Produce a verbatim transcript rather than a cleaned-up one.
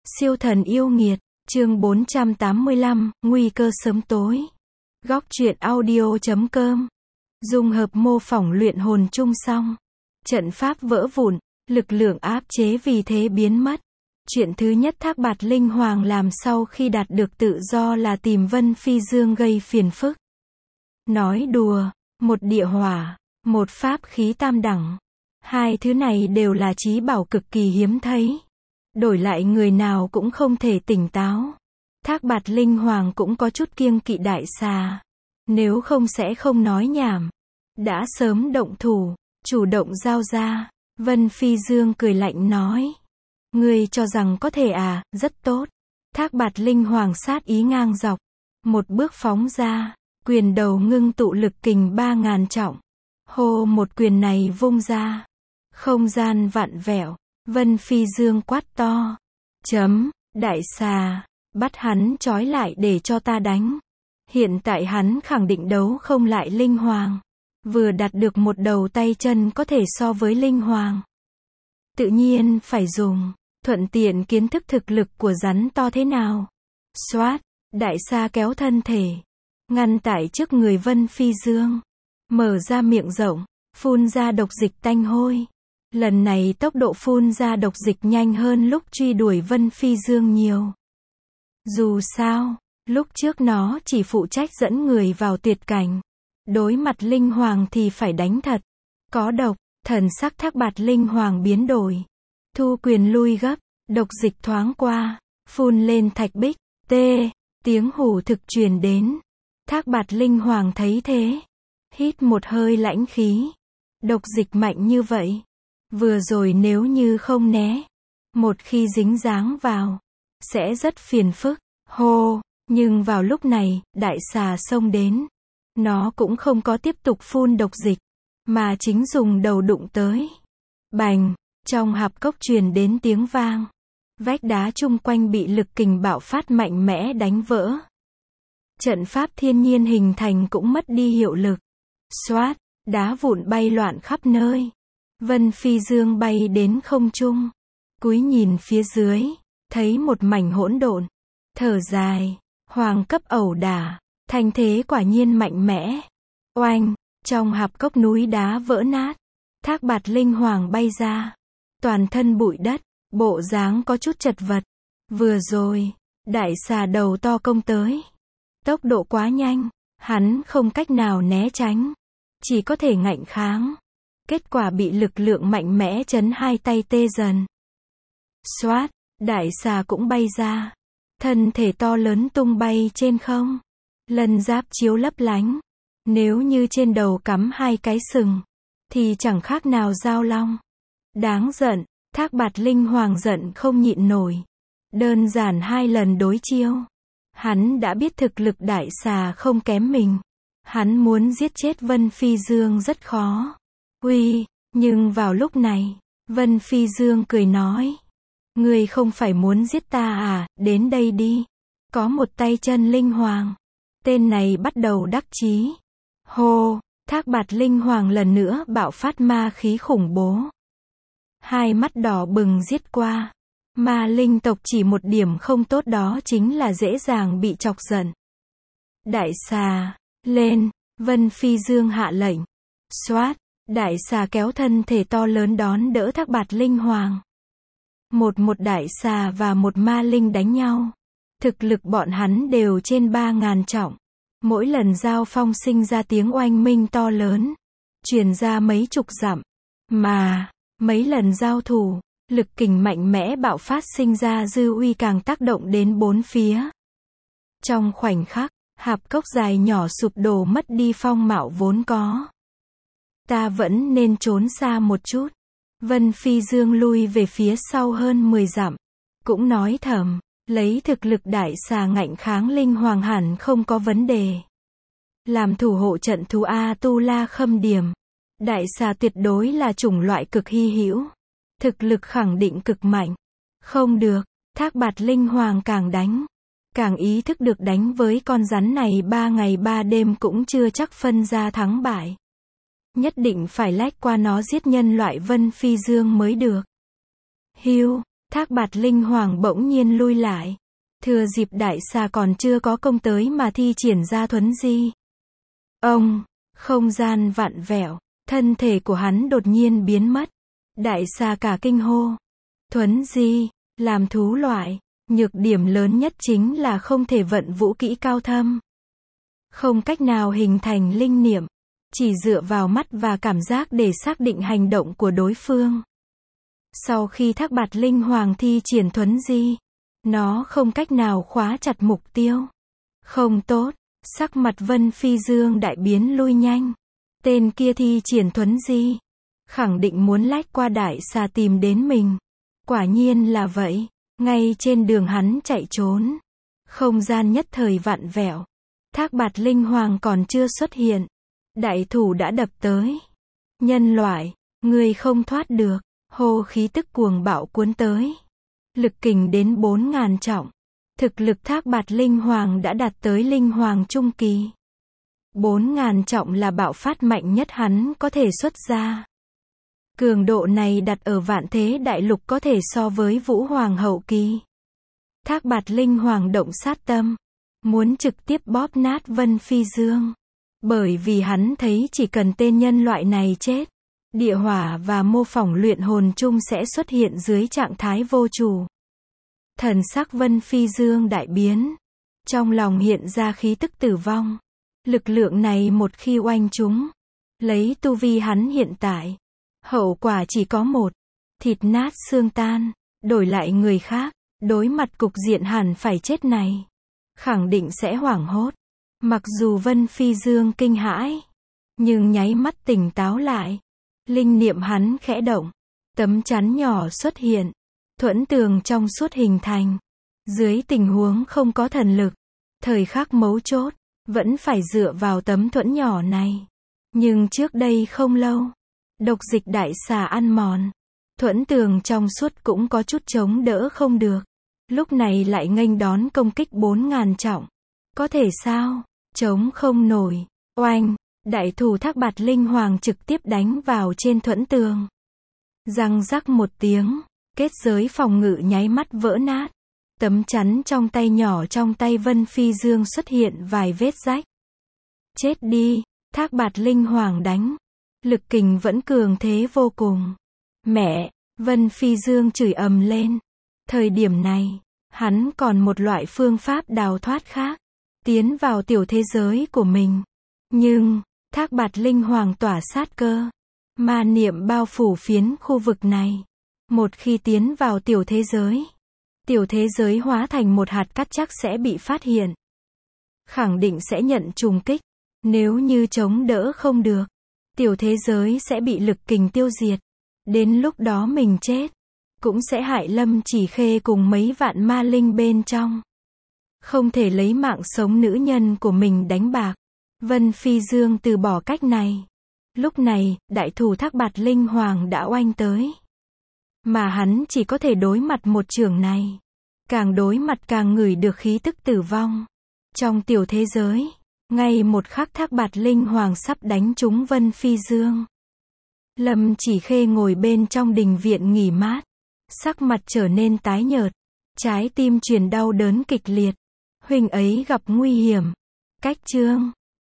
Siêu thần yêu nghiệt, chương bốn trăm tám mươi lăm, nguy cơ sớm tối. Góc truyện audio chấm com. Dung hợp mô phỏng luyện hồn chung xong. Trận pháp vỡ vụn, lực lượng áp chế vì thế biến mất. Chuyện thứ nhất Thác Bạt Linh Hoàng làm sau khi đạt được tự do là tìm Vân Phi Dương gây phiền phức. Nói đùa, một địa hỏa, một pháp khí tam đẳng. Hai thứ này đều là trí bảo cực kỳ hiếm thấy. Đổi lại người nào cũng không thể tỉnh táo. Thác Bạt Linh Hoàng cũng có chút kiêng kỵ đại xà. Nếu không sẽ không nói nhảm. Đã sớm động thủ, chủ động giao ra. Vân Phi Dương cười lạnh nói. Ngươi cho rằng có thể à, rất tốt. Thác Bạt Linh Hoàng sát ý ngang dọc. Một bước phóng ra, quyền đầu ngưng tụ lực kình ba ngàn trọng. Hô, một quyền này vung ra. Không gian vặn vẹo. Vân Phi Dương quát to. Chấm, đại xà, bắt hắn trói lại để cho ta đánh. Hiện tại hắn khẳng định đấu không lại Linh Hoàng. Vừa đạt được một đầu tay chân có thể so với Linh Hoàng. Tự nhiên phải dùng, thuận tiện kiến thức thực lực của rắn to thế nào. Xoát, đại xà kéo thân thể. Ngăn tại trước người Vân Phi Dương. Mở ra miệng rộng, phun ra độc dịch tanh hôi. Lần này tốc độ phun ra độc dịch nhanh hơn lúc truy đuổi Vân Phi Dương nhiều. Dù sao, lúc trước nó chỉ phụ trách dẫn người vào tuyệt cảnh. Đối mặt Linh Hoàng thì phải đánh thật. Có độc, thần sắc Thác Bạt Linh Hoàng biến đổi. Thu quyền lui gấp, độc dịch thoáng qua, phun lên thạch bích, tê, tiếng hù thực truyền đến. Thác Bạt Linh Hoàng thấy thế. Hít một hơi lãnh khí. Độc dịch mạnh như vậy. Vừa rồi nếu như không né, một khi dính dáng vào, sẽ rất phiền phức. Hô, nhưng vào lúc này, đại xà xông đến. Nó cũng không có tiếp tục phun độc dịch, mà chính dùng đầu đụng tới. Bành, trong hạp cốc truyền đến tiếng vang. Vách đá chung quanh bị lực kình bạo phát mạnh mẽ đánh vỡ. Trận pháp thiên nhiên hình thành cũng mất đi hiệu lực. Xoát, đá vụn bay loạn khắp nơi. Vân Phi Dương bay đến không trung. Cúi nhìn phía dưới, thấy một mảnh hỗn độn. Thở dài, hoàng cấp ẩu đả, thanh thế quả nhiên mạnh mẽ. Oanh, trong hạp cốc núi đá vỡ nát. Thác Bạt Linh Hoàng bay ra. Toàn thân bụi đất, bộ dáng có chút chật vật. Vừa rồi, đại xà đầu to công tới. Tốc độ quá nhanh, hắn không cách nào né tránh. Chỉ có thể ngạnh kháng. Kết quả bị lực lượng mạnh mẽ chấn hai tay tê dần. Xoát, đại xà cũng bay ra. Thân thể to lớn tung bay trên không. Lân giáp chiếu lấp lánh. Nếu như trên đầu cắm hai cái sừng, thì chẳng khác nào dao long. Đáng giận, Thác Bạt Linh Hoàng giận không nhịn nổi. Đơn giản hai lần đối chiêu. Hắn đã biết thực lực đại xà không kém mình. Hắn muốn giết chết Vân Phi Dương rất khó. Uy, nhưng vào lúc này, Vân Phi Dương cười nói. Ngươi không phải muốn giết ta à, đến đây đi. Có một tay chân Linh Hoàng. Tên này bắt đầu đắc chí. Hô, Thác Bạt Linh Hoàng lần nữa bạo phát ma khí khủng bố. Hai mắt đỏ bừng giết qua. Ma linh tộc chỉ một điểm không tốt đó chính là dễ dàng bị chọc giận. Đại xà, lên, Vân Phi Dương hạ lệnh. Xoát. Đại xà kéo thân thể to lớn đón đỡ Thác Bạt Linh Hoàng. Một một đại xà và một ma linh đánh nhau. Thực lực bọn hắn đều trên ba ngàn trọng. Mỗi lần giao phong sinh ra tiếng oanh minh to lớn. Truyền ra mấy chục dặm. Mà, mấy lần giao thủ, lực kình mạnh mẽ bạo phát sinh ra dư uy càng tác động đến bốn phía. Trong khoảnh khắc, hạp cốc dài nhỏ sụp đổ mất đi phong mạo vốn có. Ta vẫn nên trốn xa một chút. Vân Phi Dương lui về phía sau hơn mười dặm. Cũng nói thầm, lấy thực lực đại xà ngạnh kháng Linh Hoàng hẳn không có vấn đề. Làm thủ hộ trận thú A Tu La Khâm Điểm. Đại xà tuyệt đối là chủng loại cực hy hữu. Thực lực khẳng định cực mạnh. Không được, Thác Bạt Linh Hoàng càng đánh. Càng ý thức được đánh với con rắn này ba ngày ba đêm cũng chưa chắc phân ra thắng bại. Nhất định phải lách qua nó giết nhân loại Vân Phi Dương mới được. Hiu, Thác Bạt Linh Hoàng bỗng nhiên lui lại. Thừa dịp đại xà còn chưa có công tới mà thi triển ra thuấn di. Ông, không gian vặn vẹo, thân thể của hắn đột nhiên biến mất. Đại xà cả kinh hô. Thuấn di, làm thú loại, nhược điểm lớn nhất chính là không thể vận vũ kỹ cao thâm. Không cách nào hình thành linh niệm, chỉ dựa vào mắt và cảm giác để xác định hành động của đối phương. Sau khi Thác Bạt Linh Hoàng thi triển thuấn di, nó không cách nào khóa chặt mục tiêu. Không tốt, sắc mặt Vân Phi Dương đại biến lui nhanh. Tên kia thi triển thuấn di, khẳng định muốn lách qua đại xà tìm đến mình. Quả nhiên là vậy, ngay trên đường hắn chạy trốn. Không gian nhất thời vặn vẹo. Thác Bạt Linh Hoàng còn chưa xuất hiện. Đại thủ đã đập tới. Nhân loại, người không thoát được. Hô khí tức cuồng bạo cuốn tới. Lực kình đến bốn ngàn trọng. Thực lực Thác Bạt Linh Hoàng đã đạt tới Linh Hoàng Trung Kỳ. bốn ngàn trọng là bạo phát mạnh nhất hắn có thể xuất ra. Cường độ này đặt ở Vạn Thế Đại Lục có thể so với Vũ Hoàng Hậu Kỳ. Thác Bạt Linh Hoàng động sát tâm. Muốn trực tiếp bóp nát Vân Phi Dương. Bởi vì hắn thấy chỉ cần tên nhân loại này chết, địa hỏa và mô phỏng luyện hồn chung sẽ xuất hiện dưới trạng thái vô chủ. Thần sắc Vân Phi Dương đại biến. Trong lòng hiện ra khí tức tử vong. Lực lượng này một khi oanh chúng, lấy tu vi hắn hiện tại, hậu quả chỉ có một. Thịt nát xương tan. Đổi lại người khác, đối mặt cục diện hẳn phải chết này, khẳng định sẽ hoảng hốt. Mặc dù Vân Phi Dương kinh hãi, nhưng nháy mắt tỉnh táo lại. Linh niệm hắn khẽ động. Tấm chắn nhỏ xuất hiện. Thuẫn tường trong suốt hình thành. Dưới tình huống không có thần lực, thời khắc mấu chốt, vẫn phải dựa vào tấm thuẫn nhỏ này. Nhưng trước đây không lâu, độc dịch đại xà ăn mòn. Thuẫn tường trong suốt cũng có chút chống đỡ không được. Lúc này lại nghênh đón công kích bốn ngàn trọng. Có thể sao? Chống không nổi. Oanh! Đại thủ Thác Bạt Linh Hoàng trực tiếp đánh vào trên thuẫn tường. Răng rắc một tiếng, kết giới phòng ngự nháy mắt vỡ nát. Tấm chắn trong tay nhỏ trong tay Vân Phi Dương xuất hiện vài vết rách. Chết đi! Thác Bạt Linh Hoàng đánh. Lực kình vẫn cường thế vô cùng. Mẹ! Vân Phi Dương chửi ầm lên. Thời điểm này, hắn còn một loại phương pháp đào thoát khác. Tiến vào tiểu thế giới của mình. Nhưng, Thác Bạt Linh Hoàng tỏa sát cơ. Ma niệm bao phủ phiến khu vực này. Một khi tiến vào tiểu thế giới, tiểu thế giới hóa thành một hạt cát chắc sẽ bị phát hiện. Khẳng định sẽ nhận trùng kích. Nếu như chống đỡ không được, tiểu thế giới sẽ bị lực kình tiêu diệt. Đến lúc đó mình chết, cũng sẽ hại Lâm Chỉ Khê cùng mấy vạn ma linh bên trong. Không thể lấy mạng sống nữ nhân của mình đánh bạc. Vân Phi Dương từ bỏ cách này. Lúc này, đại thủ Thác Bạt Linh Hoàng đã oanh tới. Mà hắn chỉ có thể đối mặt một chưởng này. Càng đối mặt càng ngửi được khí tức tử vong. Trong tiểu thế giới, ngay một khắc Thác Bạt Linh Hoàng sắp đánh trúng Vân Phi Dương. Lâm Chỉ Khê ngồi bên trong đình viện nghỉ mát. Sắc mặt trở nên tái nhợt. Trái tim truyền đau đớn kịch liệt. Huynh ấy gặp nguy hiểm. Cách chương